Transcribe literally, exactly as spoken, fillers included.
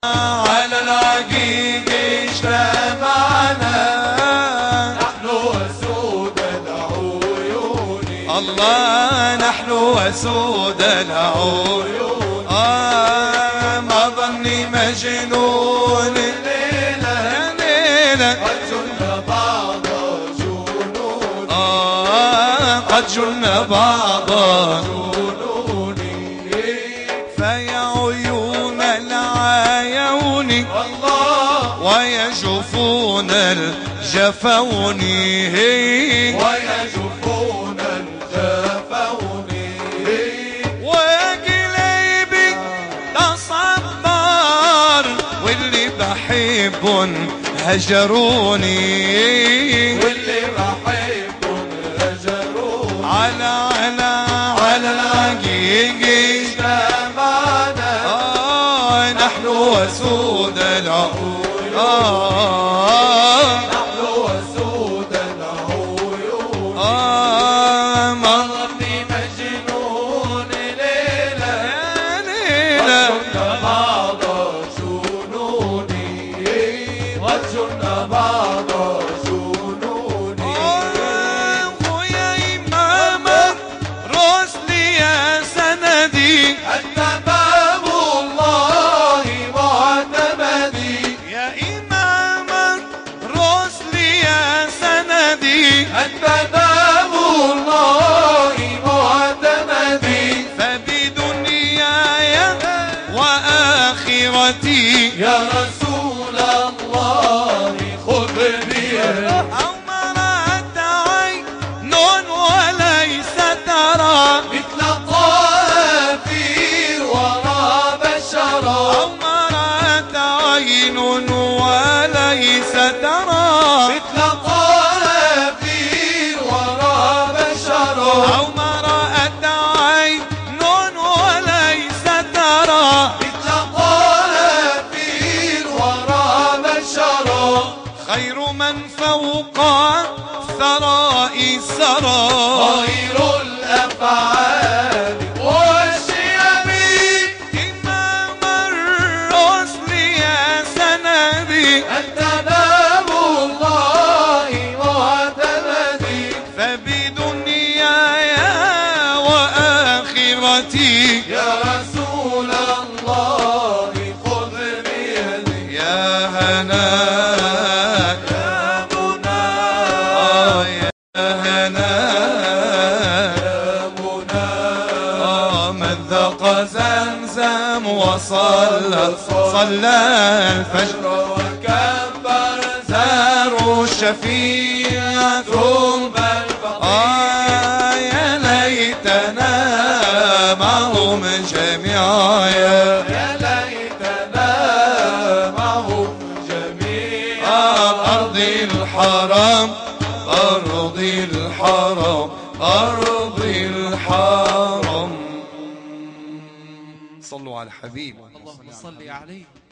على العقيق اجتمعنا نحن وسود العيون. الله نحن وسود العيون. آه ما ظني مجنون ليلة يا ليلة قد جن بعض جنوني. آه قد جن بعض جنوني. فيا عيون العيون الله ويا جفون الجفون ويا جفون الجفون ويا قلبي تصبر واللي بحب هجروني واللي بحب هجروني. على على على العقيق اجتمعنا آه نحن وسود العيون. آه نحن وسود العيون. آه ما ظني مجنون ليلة يا ليلة وجن بعض جنوني وجن بعض جنوني. خويا إمام رسلي يا سندي أنت باب الله معتمدي. يا إمام الرسل يا سندي أنت باب الله معتمدي. فبدنياي وآخرتي يا رسول الله خذ بيدي. أو مرأت عين وليس ترى مثل طه في الورى بشرا. أو مرأت عين وليس ترى مثل طه في الورى بشرا. أو مرأت عين وليس ترى مثل طه في الورى بشرا. خير من فوق الثراء سرى خير الأفعال والشيم. إمام الرسل يا سندي أنت باب الله معتمدي. فبدنياي وآخرتي يا رسول الله خذ بيدي. يا هنا يا منى آه يا هنا يا منى آه من ذاق زمزم وصلى صلى الفجر وكبر زار الشفيع ثم الفقير. آه يا ليتنا معهم جميعا يا ليتنا معهم جميعا. أرض الحرام أرض الحرام أرض الحرام. صلوا على الحبيب اللهم صل عليه.